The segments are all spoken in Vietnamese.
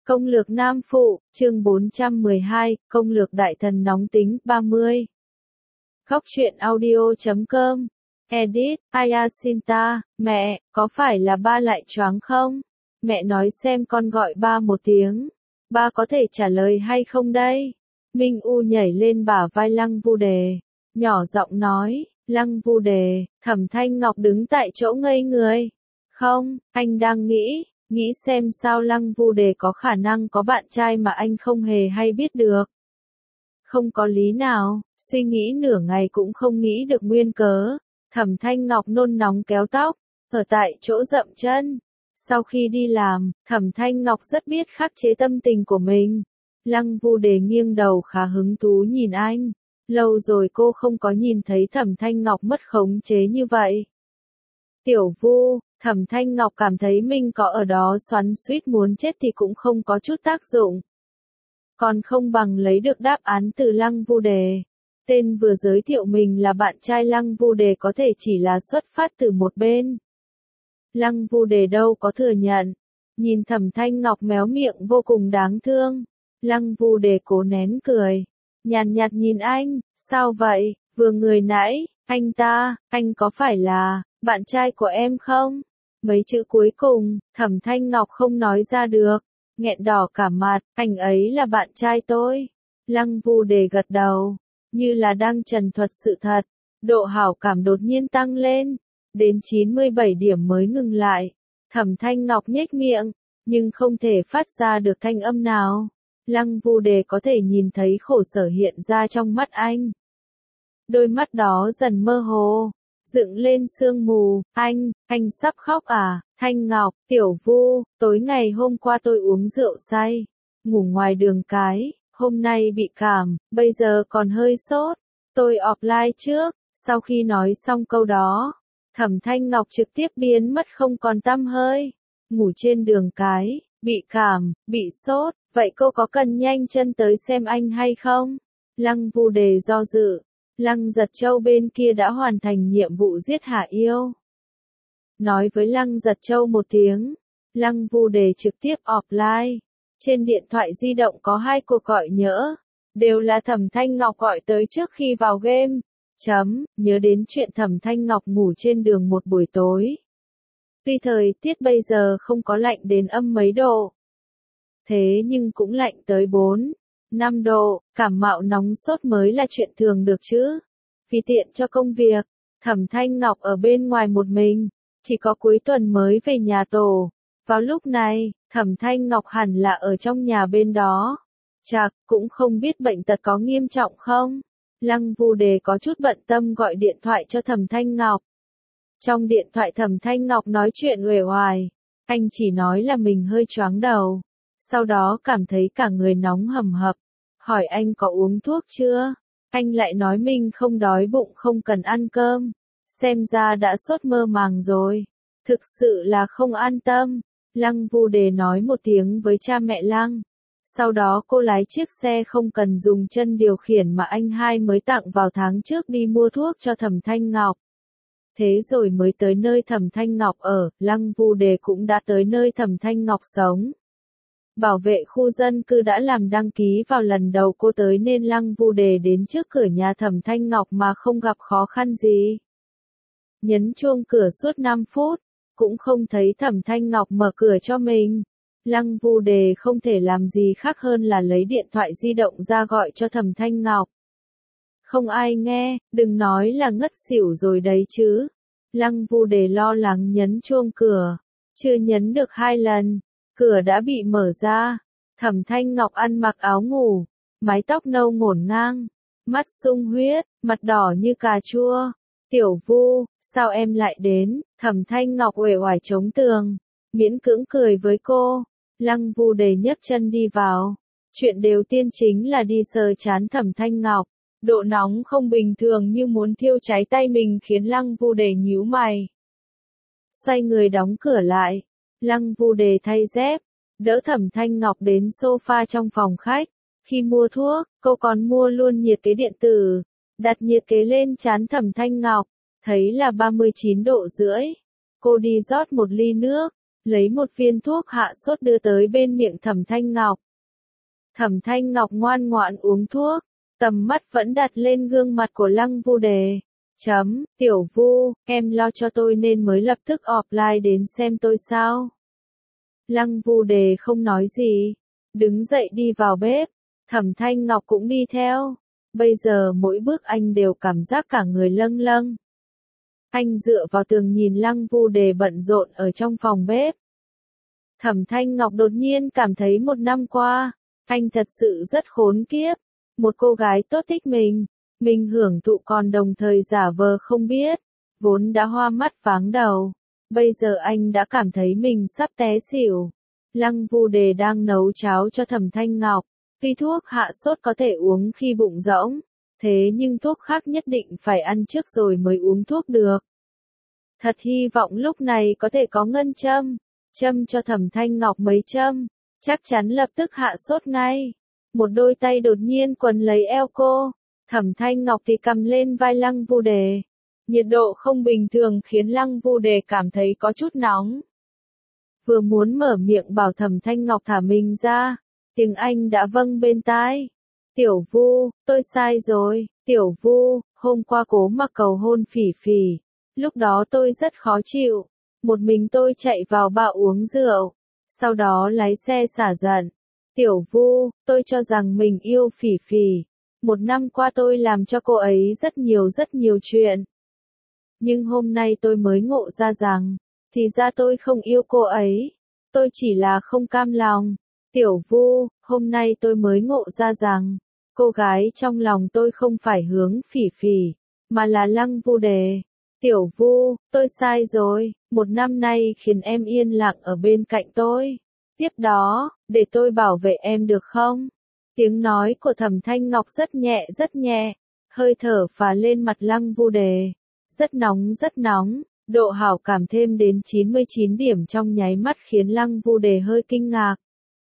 Công lược Nam Phụ, chương 412, Công lược Đại Thần Nóng Tính 30. Góc truyện audio.com. Edit, Ayasinta, mẹ, có phải là ba lại choáng không? Mẹ nói xem con gọi ba một tiếng. Ba có thể trả lời hay không đây? Minh U nhảy lên bả vai Lăng Vu Đề. Nhỏ giọng nói, Lăng Vu Đề, Thẩm Thanh Ngọc đứng tại chỗ ngây người. Không, anh đang nghĩ xem sao Lăng Vu Đề có khả năng có bạn trai mà anh không hề hay biết được. Không có lý nào, suy nghĩ nửa ngày cũng không nghĩ được nguyên cớ. Thẩm Thanh Ngọc nôn nóng kéo tóc, ở tại chỗ dậm chân. Sau khi đi làm, Thẩm Thanh Ngọc rất biết khắc chế tâm tình của mình. Lăng Vu Đề nghiêng đầu khá hứng thú nhìn anh. Lâu rồi cô không có nhìn thấy Thẩm Thanh Ngọc mất khống chế như vậy. Tiểu Vu, Thẩm Thanh Ngọc cảm thấy mình có ở đó xoắn xuýt muốn chết thì cũng không có chút tác dụng. Còn không bằng lấy được đáp án từ Lăng Vu Đề. Tên vừa giới thiệu mình là bạn trai Lăng Vu Đề có thể chỉ là xuất phát từ một bên. Lăng Vu Đề đâu có thừa nhận. Nhìn Thẩm Thanh Ngọc méo miệng vô cùng đáng thương. Lăng Vu Đề cố nén cười. Nhàn nhạt nhìn anh, sao vậy, vừa người nãy, anh có phải là bạn trai của em không? Mấy chữ cuối cùng, Thẩm Thanh Ngọc không nói ra được, nghẹn đỏ cả mặt, anh ấy là bạn trai tôi. Lăng Vu Đề gật đầu, như là đang trần thuật sự thật, độ hảo cảm đột nhiên tăng lên, đến 97 điểm mới ngừng lại. Thẩm Thanh Ngọc nhếch miệng, nhưng không thể phát ra được thanh âm nào. Lăng Vu Đề có thể nhìn thấy khổ sở hiện ra trong mắt anh. Đôi mắt đó dần mơ hồ, dựng lên sương mù, anh sắp khóc à? Thanh Ngọc, Tiểu Vu, tối ngày hôm qua tôi uống rượu say, ngủ ngoài đường cái, hôm nay bị cảm, bây giờ còn hơi sốt, tôi offline trước. Sau khi nói xong câu đó, Thẩm Thanh Ngọc trực tiếp biến mất không còn tăm hơi. Ngủ trên đường cái, bị cảm, bị sốt, vậy cô có cần nhanh chân tới xem anh hay không? Lăng Vu Đề do dự. Lăng Giật Châu bên kia đã hoàn thành nhiệm vụ giết Hạ Yêu. Nói với Lăng Giật Châu một tiếng, Lăng Vu Đề trực tiếp offline. Trên điện thoại di động có 2 cuộc gọi nhỡ, đều là Thẩm Thanh Ngọc gọi tới trước khi vào game. Nhớ đến chuyện Thẩm Thanh Ngọc ngủ trên đường một buổi tối. Tuy thời tiết bây giờ không có lạnh đến âm mấy độ, thế nhưng cũng lạnh tới 4-5 độ, cảm mạo nóng sốt mới là chuyện thường được chứ. Vì tiện cho công việc, Thẩm Thanh Ngọc ở bên ngoài một mình, chỉ có cuối tuần mới về nhà tổ. Vào lúc này, Thẩm Thanh Ngọc hẳn là ở trong nhà bên đó. Chạc, cũng không biết bệnh tật có nghiêm trọng không? Lăng Vu Đề có chút bận tâm gọi điện thoại cho Thẩm Thanh Ngọc. Trong điện thoại Thẩm Thanh Ngọc nói chuyện uể oải, anh chỉ nói là mình hơi choáng đầu. Sau đó cảm thấy cả người nóng hầm hập, hỏi anh có uống thuốc chưa? Anh lại nói mình không đói bụng không cần ăn cơm, xem ra đã sốt mơ màng rồi, thực sự là không an tâm. Lăng Vu Đề nói một tiếng với cha mẹ Lăng, sau đó cô lái chiếc xe không cần dùng chân điều khiển mà anh hai mới tặng vào tháng trước đi mua thuốc cho Thẩm Thanh Ngọc. Thế rồi mới tới nơi Thẩm Thanh Ngọc ở, Lăng Vu Đề cũng đã tới nơi Thẩm Thanh Ngọc sống. Bảo vệ khu dân cư đã làm đăng ký vào lần đầu cô tới nên Lăng Vu Đề đến trước cửa nhà Thẩm Thanh Ngọc mà không gặp khó khăn gì. Nhấn chuông cửa suốt 5 phút, cũng không thấy Thẩm Thanh Ngọc mở cửa cho mình. Lăng Vu Đề không thể làm gì khác hơn là lấy điện thoại di động ra gọi cho Thẩm Thanh Ngọc. Không ai nghe, đừng nói là ngất xỉu rồi đấy chứ. Lăng Vu Đề lo lắng nhấn chuông cửa, chưa nhấn được 2 lần. Cửa đã bị mở ra, Thẩm Thanh Ngọc ăn mặc áo ngủ, mái tóc nâu ngổn ngang, mắt sung huyết, mặt đỏ như cà chua. Tiểu Vu, sao em lại đến? Thẩm Thanh Ngọc uể oải chống tường, miễn cưỡng cười với cô. Lăng Vu Đề nhấc chân đi vào. Chuyện đầu tiên chính là đi sờ trán Thẩm Thanh Ngọc. Độ nóng không bình thường như muốn thiêu cháy tay mình khiến Lăng Vu Đề nhíu mày. Xoay người đóng cửa lại. Lăng Vu Đề thay dép, đỡ Thẩm Thanh Ngọc đến sofa trong phòng khách. Khi mua thuốc, cô còn mua luôn nhiệt kế điện tử, đặt nhiệt kế lên trán Thẩm Thanh Ngọc, thấy là 39,5 độ. Cô đi rót một ly nước, lấy một viên thuốc hạ sốt đưa tới bên miệng Thẩm Thanh Ngọc. Thẩm Thanh Ngọc ngoan ngoãn uống thuốc, tầm mắt vẫn đặt lên gương mặt của Lăng Vu Đề. Tiểu Vu, em lo cho tôi nên mới lập tức offline đến xem tôi sao? Lăng Vu Đề không nói gì, đứng dậy đi vào bếp, Thẩm Thanh Ngọc cũng đi theo. Bây giờ mỗi bước anh đều cảm giác cả người lâng lâng. Anh dựa vào tường nhìn Lăng Vu Đề bận rộn ở trong phòng bếp. Thẩm Thanh Ngọc đột nhiên cảm thấy một năm qua, anh thật sự rất khốn kiếp. Một cô gái tốt thích mình hưởng thụ còn đồng thời giả vờ không biết, vốn đã hoa mắt váng đầu. Bây giờ anh đã cảm thấy mình sắp té xỉu. Lăng Vu Đề đang nấu cháo cho Thẩm Thanh Ngọc. Vì thuốc hạ sốt có thể uống khi bụng rỗng, thế nhưng thuốc khác nhất định phải ăn trước rồi mới uống thuốc được. Thật hy vọng lúc này có thể có ngân châm cho Thẩm Thanh Ngọc mấy châm, chắc chắn lập tức hạ sốt ngay. Một đôi tay đột nhiên quấn lấy eo cô, Thẩm Thanh Ngọc thì cầm lên vai Lăng Vu Đề. Nhiệt độ không bình thường khiến Lăng Vu Đề cảm thấy có chút nóng. Vừa muốn mở miệng bảo Thẩm Thanh Ngọc thả mình ra, tiếng Anh đã vâng bên tai. Tiểu Vu, tôi sai rồi. Tiểu Vu, hôm qua cố mà cầu hôn Phỉ Phỉ. Lúc đó tôi rất khó chịu. Một mình tôi chạy vào bar uống rượu. Sau đó lái xe xả giận. Tiểu Vu, tôi cho rằng mình yêu Phỉ Phỉ. Một năm qua tôi làm cho cô ấy rất nhiều chuyện. Nhưng hôm nay tôi mới ngộ ra rằng, thì ra tôi không yêu cô ấy. Tôi chỉ là không cam lòng. Tiểu Vu, hôm nay tôi mới ngộ ra rằng, cô gái trong lòng tôi không phải Hướng Phỉ Phỉ, mà là Lăng Vu Đề. Tiểu Vu, tôi sai rồi, một năm nay khiến em yên lặng ở bên cạnh tôi. Tiếp đó, để tôi bảo vệ em được không? Tiếng nói của Thẩm Thanh Ngọc rất nhẹ, hơi thở phả lên mặt Lăng Vu Đề. Rất nóng, độ hảo cảm thêm đến 99 điểm trong nháy mắt khiến Lăng Vu Đề hơi kinh ngạc.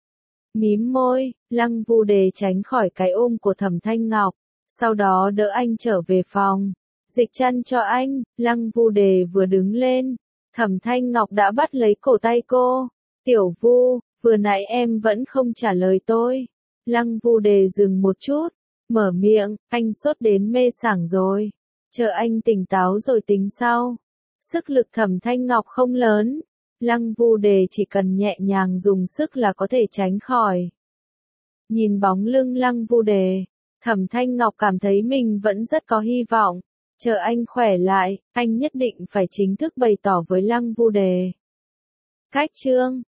Mím môi, Lăng Vu Đề tránh khỏi cái ôm của Thẩm Thanh Ngọc, sau đó đỡ anh trở về phòng. Dịch chăn cho anh, Lăng Vu Đề vừa đứng lên, Thẩm Thanh Ngọc đã bắt lấy cổ tay cô. Tiểu Vu, vừa nãy em vẫn không trả lời tôi. Lăng Vu Đề dừng một chút, mở miệng, anh sốt đến mê sảng rồi. Chờ anh tỉnh táo rồi tính sau. Sức lực Thẩm Thanh Ngọc không lớn. Lăng Vu Đề chỉ cần nhẹ nhàng dùng sức là có thể tránh khỏi. Nhìn bóng lưng Lăng Vu Đề, Thẩm Thanh Ngọc cảm thấy mình vẫn rất có hy vọng. Chờ anh khỏe lại, anh nhất định phải chính thức bày tỏ với Lăng Vu Đề. Cách chương